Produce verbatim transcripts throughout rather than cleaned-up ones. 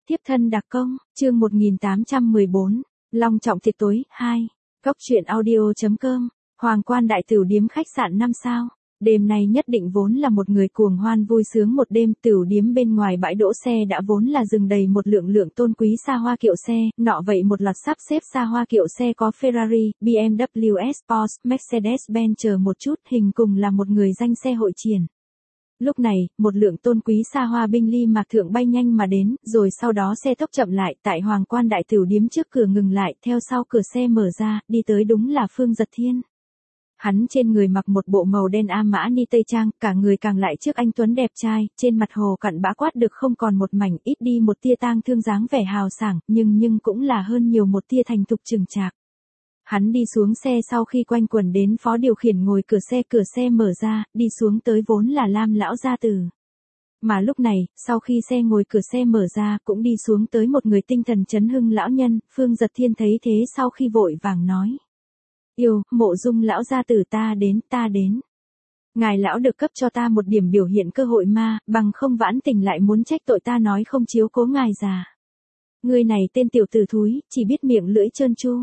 Tiếp thân đặc công, chương một nghìn tám trăm mười bốn, long trọng tiệc tối, hai. Cốc truyện audio.com, Hoàng Quan Đại Tửu Điếm khách sạn năm sao. Đêm nay nhất định vốn là một người cuồng hoan vui sướng một đêm. Tửu điếm bên ngoài bãi đỗ xe đã vốn là dừng đầy một lượng lượng tôn quý xa hoa kiệu xe, nọ vậy một loạt sắp xếp xa hoa kiệu xe có Ferrari, bê em vê, Porsche, Mercedes-Benz chờ một chút, hình cùng là một người danh xe hội triển. Lúc này, một lượng tôn quý xa hoa binh ly mạc thượng bay nhanh mà đến, rồi sau đó xe tốc chậm lại, tại Hoàng Quan Đại Tửu Điếm trước cửa ngừng lại, theo sau cửa xe mở ra, đi tới đúng là Phương Dật Thiên. Hắn trên người mặc một bộ màu đen A mã ni tây trang, cả người càng lại trước anh tuấn đẹp trai, trên mặt hồ cặn bã quát được không còn một mảnh, ít đi một tia tang thương dáng vẻ hào sảng, nhưng nhưng cũng là hơn nhiều một tia thành thục chừng chạc. Hắn đi xuống xe sau khi quanh quẩn đến phó điều khiển ngồi cửa xe, cửa xe mở ra, đi xuống tới vốn là Lam lão gia tử. Mà lúc này, sau khi xe ngồi cửa xe mở ra, cũng đi xuống tới một người tinh thần chấn hưng lão nhân. Phương Dật Thiên thấy thế sau khi vội vàng nói: Yêu, Mộ Dung lão gia tử, ta đến, ta đến. Ngài lão được cấp cho ta một điểm biểu hiện cơ hội ma, bằng không Vãn Tình lại muốn trách tội ta nói không chiếu cố ngài già. Ngươi này tên tiểu tử thúi, chỉ biết miệng lưỡi trơn tru.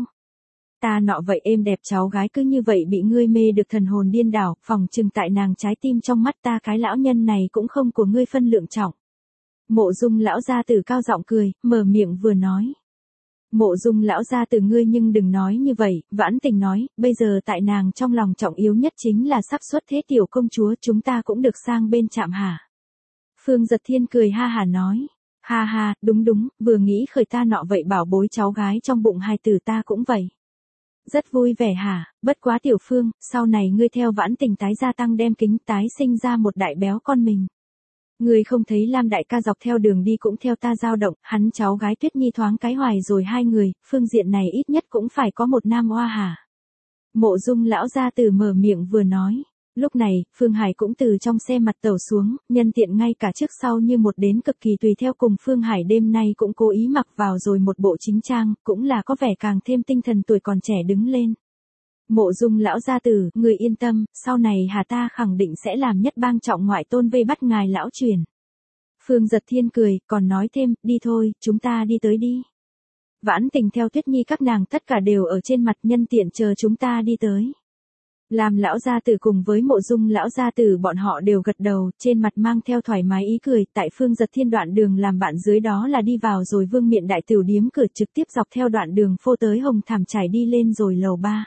Ta nọ vậy êm đẹp cháu gái cứ như vậy bị ngươi mê được thần hồn điên đảo, phỏng chừng tại nàng trái tim trong mắt ta cái lão nhân này cũng không của ngươi phân lượng trọng. Mộ Dung lão gia tử cao giọng cười, mở miệng vừa nói. Mộ Dung lão gia tử, ngươi nhưng đừng nói như vậy. Vãn Tình nói, bây giờ tại nàng trong lòng trọng yếu nhất chính là sắp xuất thế tiểu công chúa, chúng ta cũng được sang bên chạm hả. Phương Dật Thiên cười ha hà nói. Ha ha, đúng đúng, vừa nghĩ khởi ta nọ vậy bảo bối cháu gái trong bụng hài tử ta cũng vậy. Rất vui vẻ hả, bất quá tiểu Phương, sau này ngươi theo Vãn Tình tái gia tăng đem kính, tái sinh ra một đại béo con mình. Ngươi không thấy Lam đại ca dọc theo đường đi cũng theo ta dao động, hắn cháu gái Tuyết Nhi thoáng cái hoài rồi hai người, phương diện này ít nhất cũng phải có một nam oa hả. Mộ Dung lão gia tử mở miệng vừa nói. Lúc này, Phương Hải cũng từ trong xe mặt tàu xuống, nhân tiện ngay cả trước sau như một đến cực kỳ tùy theo cùng Phương Hải đêm nay cũng cố ý mặc vào rồi một bộ chính trang, cũng là có vẻ càng thêm tinh thần tuổi còn trẻ đứng lên. Mộ Dung lão gia tử, người yên tâm, sau này hà ta khẳng định sẽ làm nhất bang trọng ngoại tôn vây bắt ngài lão truyền. Phương Dật Thiên cười, còn nói thêm, đi thôi, chúng ta đi tới đi. Vãn Tình theo Tuyết Nhi các nàng tất cả đều ở trên mặt, nhân tiện chờ chúng ta đi tới. Làm lão gia tử cùng với Mộ Dung lão gia tử bọn họ đều gật đầu, trên mặt mang theo thoải mái ý cười. Tại Phương Dật Thiên đoạn đường làm bạn dưới đó là đi vào rồi Vương Miện Đại Tửu Điếm cửa, trực tiếp dọc theo đoạn đường phô tới hồng thảm trải đi lên rồi lầu ba.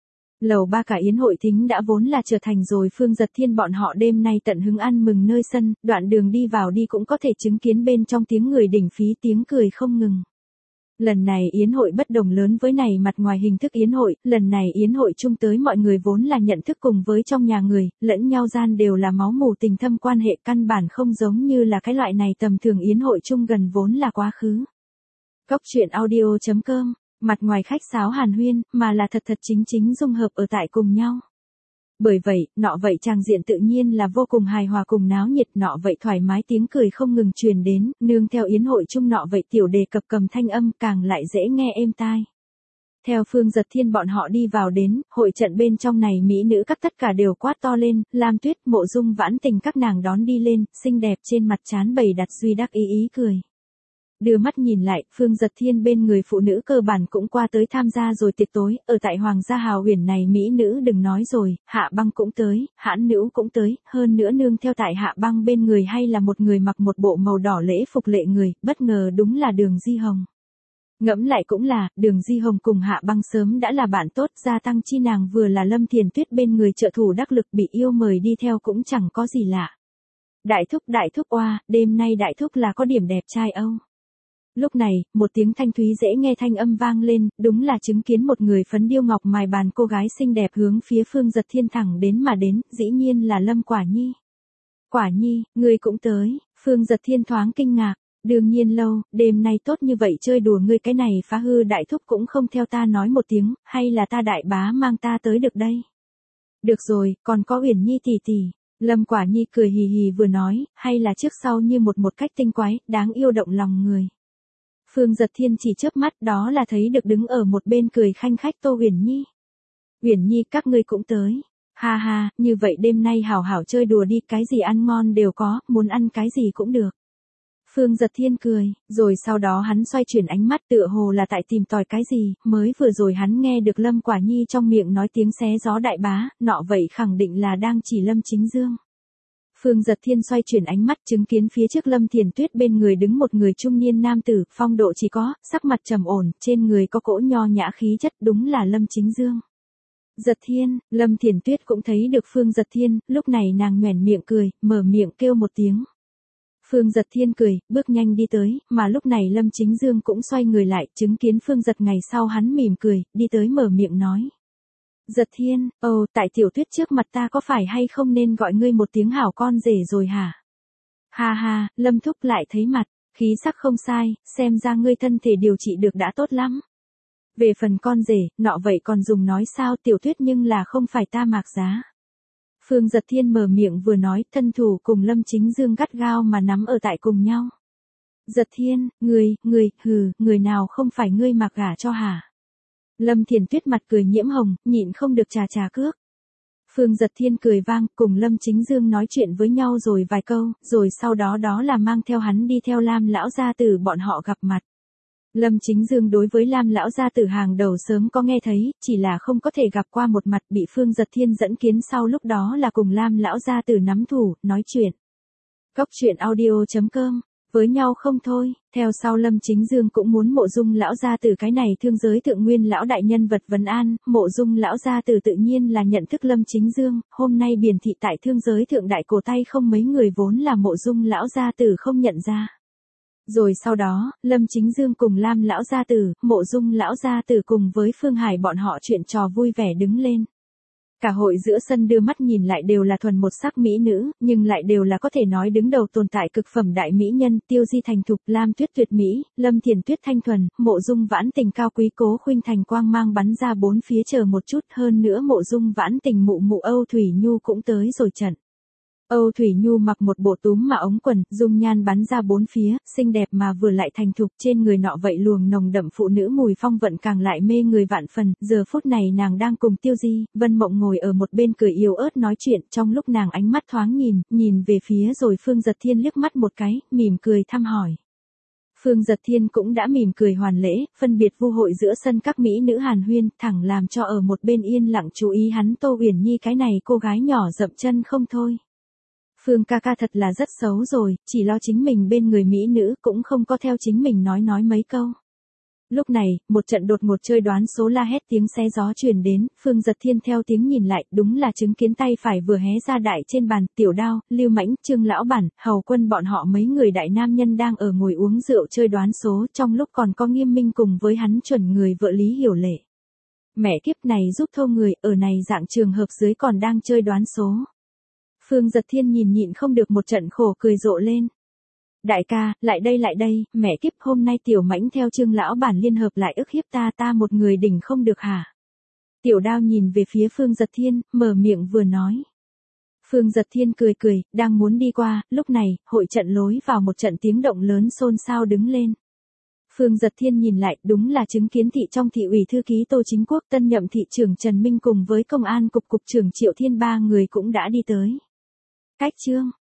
Lầu ba cả yến hội thính đã vốn là trở thành rồi Phương Dật Thiên bọn họ đêm nay tận hứng ăn mừng nơi sân, đoạn đường đi vào đi cũng có thể chứng kiến bên trong tiếng người đỉnh phí, tiếng cười không ngừng. Lần này yến hội bất đồng lớn với này mặt ngoài hình thức yến hội, lần này yến hội chung tới mọi người vốn là nhận thức cùng với trong nhà người, lẫn nhau gian đều là máu mủ tình thâm quan hệ, căn bản không giống như là cái loại này tầm thường yến hội chung gần vốn là quá khứ. Cốc truyện audio.com, mặt ngoài khách sáo hàn huyên, mà là thật thật chính chính dung hợp ở tại cùng nhau. Bởi vậy, nọ vậy tràng diện tự nhiên là vô cùng hài hòa cùng náo nhiệt, nọ vậy thoải mái tiếng cười không ngừng truyền đến, nương theo yến hội chung nọ vậy tiểu đề cập cầm thanh âm càng lại dễ nghe êm tai. Theo Phương Dật Thiên bọn họ đi vào đến, hội trận bên trong này mỹ nữ các tất cả đều quát to lên, Lam Tuyết, Mộ Dung, Vãn Tình các nàng đón đi lên, xinh đẹp trên mặt trán bày đặt duy đắc ý ý cười. Đưa mắt nhìn lại, Phương Dật Thiên bên người phụ nữ cơ bản cũng qua tới tham gia rồi tiệc tối, ở tại Hoàng gia hào huyền này mỹ nữ đừng nói rồi, Hạ Băng cũng tới, Hãn Nữ cũng tới, hơn nữa nương theo tại Hạ Băng bên người hay là một người mặc một bộ màu đỏ lễ phục lệ người, bất ngờ đúng là Đường Di Hồng. Ngẫm lại cũng là, Đường Di Hồng cùng Hạ Băng sớm đã là bạn tốt, gia tăng chi nàng vừa là Lâm Thiền Tuyết bên người trợ thủ đắc lực, bị yêu mời đi theo cũng chẳng có gì lạ. Đại thúc đại thúc oa, đêm nay đại thúc là có điểm đẹp trai Âu. Lúc này, một tiếng thanh thúy dễ nghe thanh âm vang lên, đúng là chứng kiến một người phấn điêu ngọc mài bàn cô gái xinh đẹp hướng phía Phương Dật Thiên thẳng đến mà đến, dĩ nhiên là Lâm Quả Nhi. Quả Nhi, ngươi cũng tới, Phương Dật Thiên thoáng kinh ngạc, đương nhiên lâu, đêm nay tốt như vậy chơi đùa ngươi cái này phá hư đại thúc cũng không theo ta nói một tiếng, hay là ta đại bá mang ta tới được đây. Được rồi, còn có Uyển Nhi tỷ tỷ. Lâm Quả Nhi cười hì hì vừa nói, hay là trước sau như một một cách tinh quái, đáng yêu động lòng người. Phương Dật Thiên chỉ chớp mắt, đó là thấy được đứng ở một bên cười khanh khách Tô Uyển Nhi. Uyển Nhi các ngươi cũng tới. Ha ha, như vậy đêm nay hảo hảo chơi đùa đi, cái gì ăn ngon đều có, muốn ăn cái gì cũng được. Phương Giật Thiên cười, rồi sau đó hắn xoay chuyển ánh mắt tựa hồ là tại tìm tòi cái gì, mới vừa rồi hắn nghe được Lâm Quả Nhi trong miệng nói tiếng xé gió đại bá, nọ vậy khẳng định là đang chỉ Lâm Chính Dương. Phương Giật Thiên xoay chuyển ánh mắt chứng kiến phía trước Lâm Thiền Tuyết bên người đứng một người trung niên nam tử, phong độ chỉ có, sắc mặt trầm ổn, trên người có cỗ nho nhã khí chất, đúng là Lâm Chính Dương. Giật Thiên, Lâm Thiền Tuyết cũng thấy được Phương Giật Thiên, lúc này nàng nhoẻn miệng cười, mở miệng kêu một tiếng. Phương Giật Thiên cười, bước nhanh đi tới, mà lúc này Lâm Chính Dương cũng xoay người lại, chứng kiến Phương Giật ngày sau hắn mỉm cười, đi tới mở miệng nói. Giật Thiên, ồ, tại tiểu tuyết trước mặt ta có phải hay không nên gọi ngươi một tiếng hảo con rể rồi hả? Ha ha, Lâm Thúc lại thấy mặt, khí sắc không sai, xem ra ngươi thân thể điều trị được đã tốt lắm. Về phần con rể, nọ vậy còn dùng nói sao tiểu tuyết nhưng là không phải ta mạc giá. Phương Giật Thiên mở miệng vừa nói, thân thủ cùng Lâm Chính Dương gắt gao mà nắm ở tại cùng nhau. Giật Thiên, người, người, hừ, người nào không phải ngươi mặc gả cho hả? Lâm Thiền Tuyết mặt cười nhiễm hồng, nhịn không được trà trà cước. Phương Giật Thiên cười vang, cùng Lâm Chính Dương nói chuyện với nhau rồi vài câu, rồi sau đó đó là mang theo hắn đi theo Lam lão gia tử bọn họ gặp mặt. Lâm Chính Dương đối với Lam lão gia tử hàng đầu sớm có nghe thấy, chỉ là không có thể gặp qua một mặt, bị Phương Giật Thiên dẫn kiến sau lúc đó là cùng Lam lão gia tử nắm thủ, nói chuyện. Góc truyện audio chấm com, với nhau không thôi, theo sau Lâm Chính Dương cũng muốn Mộ Dung lão gia tử cái này thương giới thượng nguyên lão đại nhân vật vấn an, Mộ Dung lão gia tử tự nhiên là nhận thức Lâm Chính Dương, hôm nay biển thị tại thương giới thượng đại cổ tay không mấy người vốn là Mộ Dung lão gia tử không nhận ra. Rồi sau đó, Lâm Chính Dương cùng Lam lão gia tử, Mộ Dung lão gia tử cùng với Phương Hải bọn họ chuyện trò vui vẻ đứng lên. Cả hội giữa sân đưa mắt nhìn lại đều là thuần một sắc mỹ nữ, nhưng lại đều là có thể nói đứng đầu tồn tại cực phẩm đại mỹ nhân, Tiêu Di thành thục, Lam Tuyết tuyệt mỹ, Lâm Thiền Tuyết thanh thuần, Mộ Dung Vãn Tình cao quý, Cố Khuynh Thành quang mang bắn ra bốn phía, chờ một chút, hơn nữa Mộ Dung Vãn Tình mụ mụ Âu Thủy Nhu cũng tới rồi trận. Âu Thủy Nhu mặc một bộ túm mà ống quần, dung nhan bắn ra bốn phía, xinh đẹp mà vừa lại thành thục, trên người nọ vậy luồng nồng đậm phụ nữ mùi phong vận càng lại mê người vạn phần, giờ phút này nàng đang cùng Tiêu Di, Vân Mộng ngồi ở một bên cười yếu ớt nói chuyện, trong lúc nàng ánh mắt thoáng nhìn, nhìn về phía rồi Phương Giật Thiên liếc mắt một cái, mỉm cười thăm hỏi. Phương Giật Thiên cũng đã mỉm cười hoàn lễ, phân biệt vu hội giữa sân các mỹ nữ hàn huyên, thẳng làm cho ở một bên yên lặng chú ý hắn Tô Uyển Nhi cái này cô gái nhỏ dậm chân không thôi. Phương ca ca thật là rất xấu rồi, chỉ lo chính mình bên người mỹ nữ cũng không có theo chính mình nói nói mấy câu. Lúc này, một trận đột ngột chơi đoán số la hét tiếng xé gió truyền đến, Phương Giật Thiên theo tiếng nhìn lại, đúng là chứng kiến tay phải vừa hé ra đại trên bàn, Tiểu Đao, Lưu Mãnh, Trương Lão Bản, Hầu Quân bọn họ mấy người đại nam nhân đang ở ngồi uống rượu chơi đoán số, trong lúc còn có Nghiêm Minh cùng với hắn chuẩn người vợ Lý Hiểu Lệ. Mẹ kiếp này giúp thâu người, ở này dạng trường hợp dưới còn đang chơi đoán số. Phương Giật Thiên nhìn nhịn không được một trận khổ cười rộ lên. Đại ca, lại đây lại đây, mẹ kiếp hôm nay Tiểu Mãnh theo Trương Lão Bản liên hợp lại ức hiếp ta ta một người đỉnh không được hả? Tiểu Đao nhìn về phía Phương Giật Thiên, mở miệng vừa nói. Phương Giật Thiên cười cười, đang muốn đi qua, lúc này, hội trận lối vào một trận tiếng động lớn xôn xao đứng lên. Phương Giật Thiên nhìn lại, đúng là chứng kiến thị trong thị ủy thư ký Tô Chính Quốc, tân nhậm thị trưởng Trần Minh cùng với công an cục cục trưởng Triệu Thiên ba người cũng đã đi tới. Cách chương